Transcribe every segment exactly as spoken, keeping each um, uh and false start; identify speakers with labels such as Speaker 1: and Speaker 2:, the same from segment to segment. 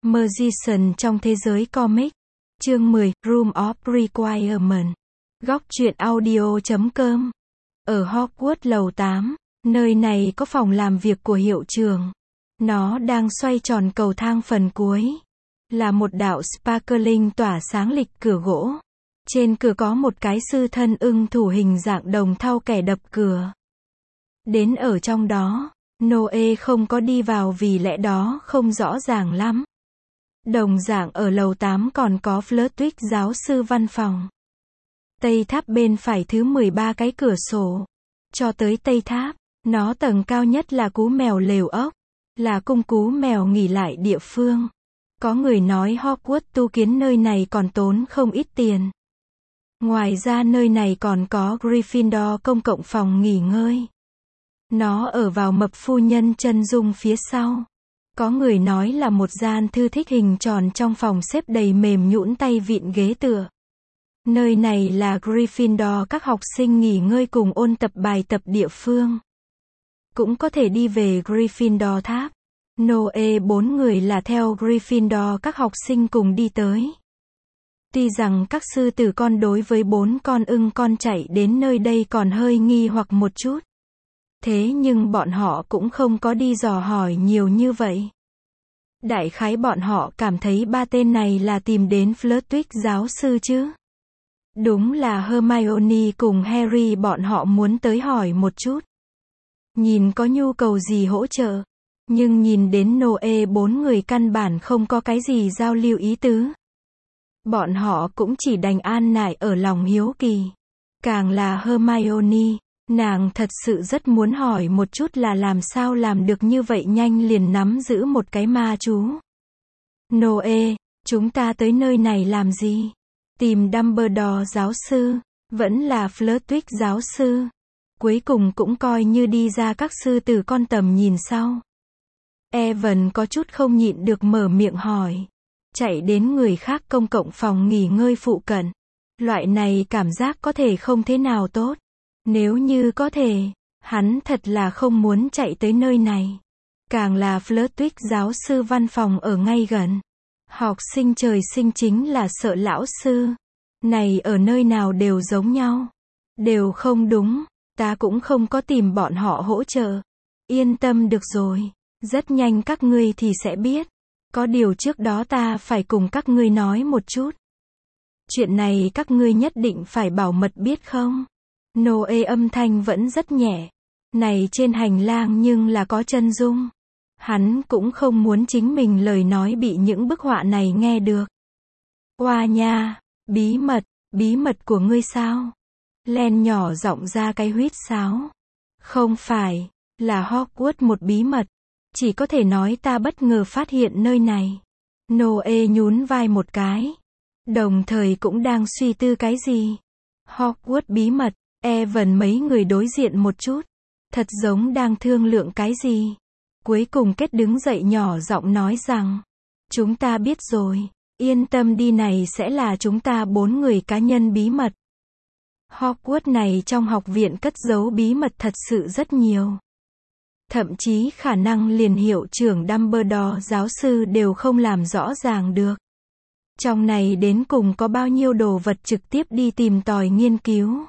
Speaker 1: Magician trong thế giới comic. Chương mười, Room of Requirement. Góc truyện audio chấm com. Ở Hogwarts lầu tám, nơi này có phòng làm việc của hiệu trưởng. Nó đang xoay tròn cầu thang phần cuối. Là một đạo sparkling tỏa sáng lịch cửa gỗ. Trên cửa có một cái sư thân ưng thủ hình dạng đồng thau kẻ đập cửa. Đến ở trong đó, Noe không có đi vào vì lẽ đó không rõ ràng lắm. Đồng dạng ở lầu tám còn có Flitwick giáo sư văn phòng. Tây tháp bên phải thứ mười ba cái cửa sổ. Cho tới tây tháp, nó tầng cao nhất là cú mèo lều ốc. Là cung cú mèo nghỉ lại địa phương. Có người nói Hogwarts tu kiến nơi này còn tốn không ít tiền. Ngoài ra nơi này còn có Gryffindor công cộng phòng nghỉ ngơi. Nó ở vào mập phu nhân chân dung phía sau. Có người nói là một gian thư thích hình tròn trong phòng xếp đầy mềm nhũn tay vịn ghế tựa. Nơi này là Gryffindor các học sinh nghỉ ngơi cùng ôn tập bài tập địa phương. Cũng có thể đi về Gryffindor tháp. Noe bốn người là theo Gryffindor các học sinh cùng đi tới. Tuy rằng các sư tử con đối với bốn con ưng con chạy đến nơi đây còn hơi nghi hoặc một chút. Thế nhưng bọn họ cũng không có đi dò hỏi nhiều như vậy. Đại khái bọn họ cảm thấy ba tên này là tìm đến Flitwick giáo sư chứ. Đúng là Hermione cùng Harry bọn họ muốn tới hỏi một chút. Nhìn có nhu cầu gì hỗ trợ. Nhưng nhìn đến Noe bốn người căn bản không có cái gì giao lưu ý tứ. Bọn họ cũng chỉ đành an nại ở lòng hiếu kỳ. Càng là Hermione, nàng thật sự rất muốn hỏi một chút là làm sao làm được như vậy nhanh liền nắm giữ một cái ma chú. Noe, chúng ta tới nơi này làm gì? Tìm Dumbledore giáo sư, vẫn là Flitwick giáo sư. Cuối cùng cũng coi như đi ra các sư tử con tầm nhìn sau. Evan có chút không nhịn được mở miệng hỏi. Chạy đến người khác công cộng phòng nghỉ ngơi phụ cận. Loại này cảm giác có thể không thế nào tốt. Nếu như có thể, hắn thật là không muốn chạy tới nơi này. Càng là Flitwick giáo sư văn phòng ở ngay gần. Học sinh trời sinh chính là sợ lão sư. Này ở nơi nào đều giống nhau. Đều không đúng, ta cũng không có tìm bọn họ hỗ trợ. Yên tâm được rồi, rất nhanh các ngươi thì sẽ biết. Có điều trước đó ta phải cùng các ngươi nói một chút. Chuyện này các ngươi nhất định phải bảo mật biết không? Noe âm thanh vẫn rất nhẹ. Này trên hành lang nhưng là có chân dung. Hắn cũng không muốn chính mình lời nói bị những bức họa này nghe được. Oa nha, bí mật, bí mật của ngươi sao? Len nhỏ giọng ra cái huýt sáo. Không phải, là Hogwarts một bí mật. Chỉ có thể nói ta bất ngờ phát hiện nơi này. Noe nhún vai một cái. Đồng thời cũng đang suy tư cái gì? Hogwarts bí mật, Evan mấy người đối diện một chút. Thật giống đang thương lượng cái gì? Cuối cùng kết đứng dậy nhỏ giọng nói rằng. Chúng ta biết rồi. Yên tâm đi, này sẽ là chúng ta bốn người cá nhân bí mật. Hogwarts này trong học viện cất giấu bí mật thật sự rất nhiều. Thậm chí khả năng liền hiệu trưởng Dumbledore giáo sư đều không làm rõ ràng được. Trong này đến cùng có bao nhiêu đồ vật trực tiếp đi tìm tòi nghiên cứu.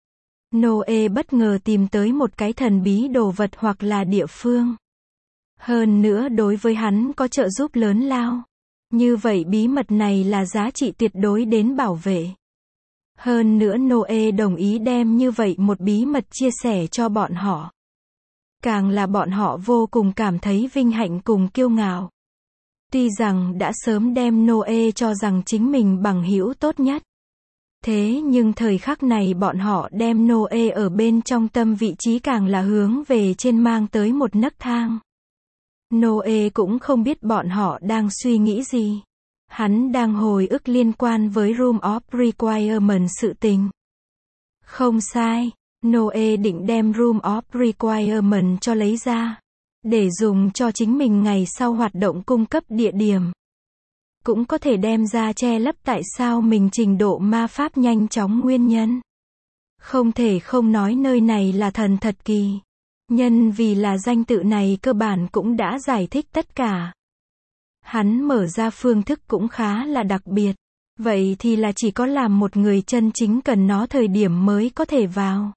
Speaker 1: Noe bất ngờ tìm tới một cái thần bí đồ vật hoặc là địa phương. Hơn nữa đối với hắn có trợ giúp lớn lao. Như vậy bí mật này là giá trị tuyệt đối đến bảo vệ. Hơn nữa Noe đồng ý đem như vậy một bí mật chia sẻ cho bọn họ. Càng là bọn họ vô cùng cảm thấy vinh hạnh cùng kiêu ngạo. Tuy rằng đã sớm đem Noe cho rằng chính mình bằng hữu tốt nhất. Thế nhưng thời khắc này bọn họ đem Noe ở bên trong tâm vị trí càng là hướng về trên mang tới một nấc thang. Noe cũng không biết bọn họ đang suy nghĩ gì. Hắn đang hồi ức liên quan với Room of Requirement sự tình. Không sai, Noe định đem Room of Requirement cho lấy ra. Để dùng cho chính mình ngày sau hoạt động cung cấp địa điểm. Cũng có thể đem ra che lấp tại sao mình trình độ ma pháp nhanh chóng nguyên nhân. Không thể không nói nơi này là thần thật kỳ. Nhân vì là danh tự này cơ bản cũng đã giải thích tất cả. Hắn mở ra phương thức cũng khá là đặc biệt. Vậy thì là chỉ có làm một người chân chính cần nó thời điểm mới có thể vào.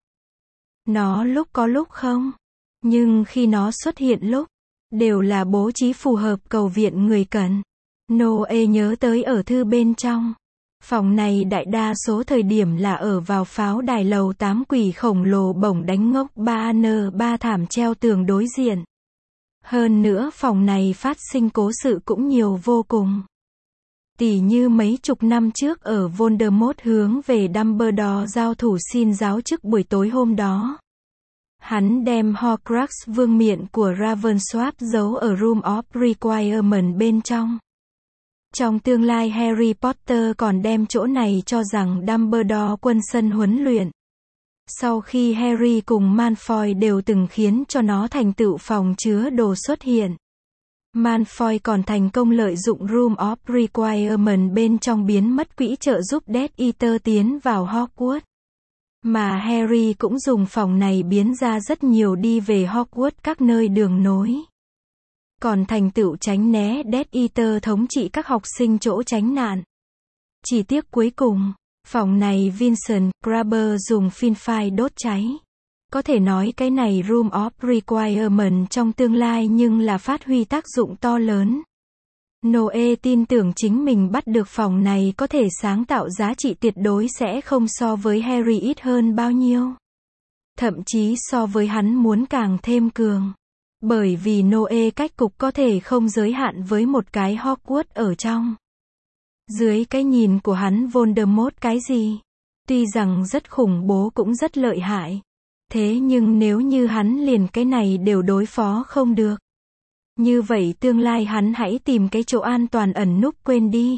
Speaker 1: Nó lúc có lúc không. Nhưng khi nó xuất hiện lúc, đều là bố trí phù hợp cầu viện người cần. Noe nhớ tới ở thư bên trong. Phòng này đại đa số thời điểm là ở vào pháo đài lầu tám quỷ khổng lồ bổng đánh ngốc ba N ba thảm treo tường đối diện. Hơn nữa phòng này phát sinh cố sự cũng nhiều vô cùng. Tỉ như mấy chục năm trước ở Voldemort hướng về Dumbledore giao thủ xin giáo chức buổi tối hôm đó. Hắn đem Horcrux vương miện của Ravensworth giấu ở Room of Requirement bên trong. Trong tương lai Harry Potter còn đem chỗ này cho rằng Dumbledore quân sân huấn luyện. Sau khi Harry cùng Malfoy đều từng khiến cho nó thành tựu phòng chứa đồ xuất hiện. Malfoy còn thành công lợi dụng Room of Requirement bên trong biến mất quỹ trợ giúp Death Eater tiến vào Hogwarts. Mà Harry cũng dùng phòng này biến ra rất nhiều đi về Hogwarts các nơi đường nối. Còn thành tựu tránh né Death Eater thống trị các học sinh chỗ tránh nạn. Chỉ tiếc cuối cùng, phòng này Vincent Grabber dùng Finfire đốt cháy. Có thể nói cái này Room of Requirement trong tương lai nhưng là phát huy tác dụng to lớn. Noe tin tưởng chính mình bắt được phòng này có thể sáng tạo giá trị tuyệt đối sẽ không so với Harry ít hơn bao nhiêu. Thậm chí so với hắn muốn càng thêm cường. Bởi vì Noe cách cục có thể không giới hạn với một cái Hogwarts ở trong. Dưới cái nhìn của hắn Voldemort cái gì? Tuy rằng rất khủng bố cũng rất lợi hại. Thế nhưng nếu như hắn liền cái này đều đối phó không được. Như vậy tương lai hắn hãy tìm cái chỗ an toàn ẩn núp quên đi.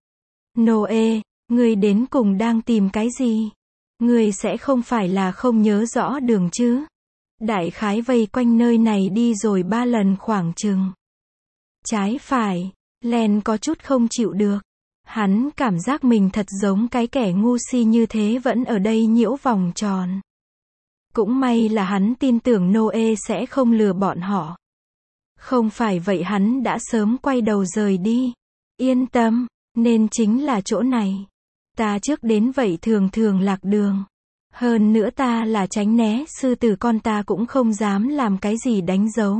Speaker 1: Noe, ngươi đến cùng đang tìm cái gì? Ngươi sẽ không phải là không nhớ rõ đường chứ? Đại khái vây quanh nơi này đi rồi ba lần khoảng chừng. Trái phải, Len có chút không chịu được. Hắn cảm giác mình thật giống cái kẻ ngu si như thế vẫn ở đây nhiễu vòng tròn. Cũng may là hắn tin tưởng Noe sẽ không lừa bọn họ. Không phải vậy hắn đã sớm quay đầu rời đi. Yên tâm, nên chính là chỗ này. Ta trước đến vậy thường thường lạc đường. Hơn nữa ta là tránh né sư tử con ta cũng không dám làm cái gì đánh dấu.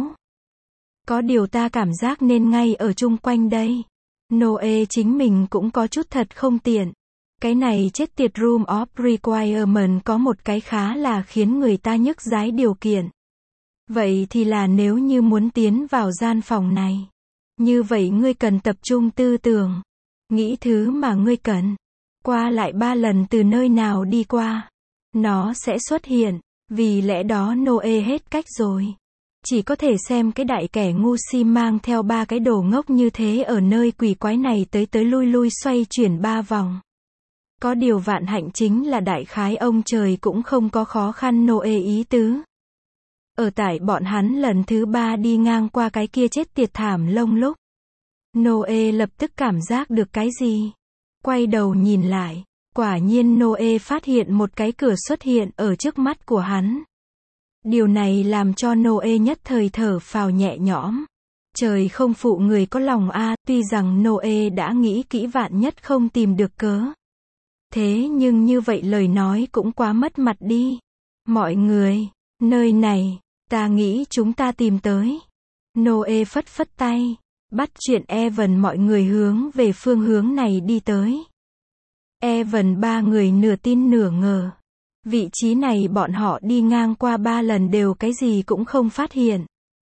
Speaker 1: Có điều ta cảm giác nên ngay ở chung quanh đây. Noe chính mình cũng có chút thật không tiện. Cái này chết tiệt Room of Requirement có một cái khá là khiến người ta nhức dái điều kiện. Vậy thì là nếu như muốn tiến vào gian phòng này. Như vậy ngươi cần tập trung tư tưởng. Nghĩ thứ mà ngươi cần. Qua lại ba lần từ nơi nào đi qua. Nó sẽ xuất hiện. Vì lẽ đó Noe hết cách rồi. Chỉ có thể xem cái đại kẻ ngu si mang theo ba cái đồ ngốc như thế ở nơi quỷ quái này tới tới lui lui xoay chuyển ba vòng. Có điều vạn hạnh chính là đại khái ông trời cũng không có khó khăn Noe ý tứ. Ở tại bọn hắn lần thứ ba đi ngang qua cái kia chết tiệt thảm lông lúc. Noe lập tức cảm giác được cái gì. Quay đầu nhìn lại. Quả nhiên Noe phát hiện một cái cửa xuất hiện ở trước mắt của hắn. Điều này làm cho Noe nhất thời thở phào nhẹ nhõm. Trời không phụ người có lòng a, à, tuy rằng Noe đã nghĩ kỹ vạn nhất không tìm được cớ. Thế nhưng như vậy lời nói cũng quá mất mặt đi. Mọi người, nơi này, ta nghĩ chúng ta tìm tới. Noe phất phất tay, bắt chuyện Evan mọi người hướng về phương hướng này đi tới. Evan ba người nửa tin nửa ngờ. Vị trí này bọn họ đi ngang qua ba lần đều cái gì cũng không phát hiện.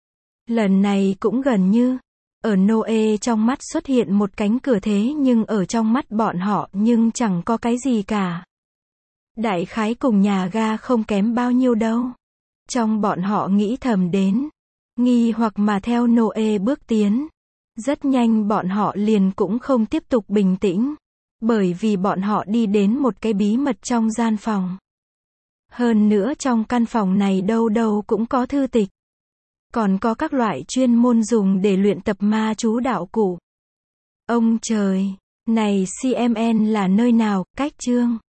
Speaker 1: Lần này cũng gần như, ở Noe trong mắt xuất hiện một cánh cửa thế nhưng ở trong mắt bọn họ nhưng chẳng có cái gì cả. Đại khái cùng nhà ga không kém bao nhiêu đâu. Trong bọn họ nghĩ thầm đến, nghi hoặc mà theo Noe bước tiến. Rất nhanh bọn họ liền cũng không tiếp tục bình tĩnh. Bởi vì bọn họ đi đến một cái bí mật trong gian phòng. Hơn nữa trong căn phòng này đâu đâu cũng có thư tịch. Còn có các loại chuyên môn dùng để luyện tập ma chú đạo cụ. Ông trời, này xê em en là nơi nào, cách chương.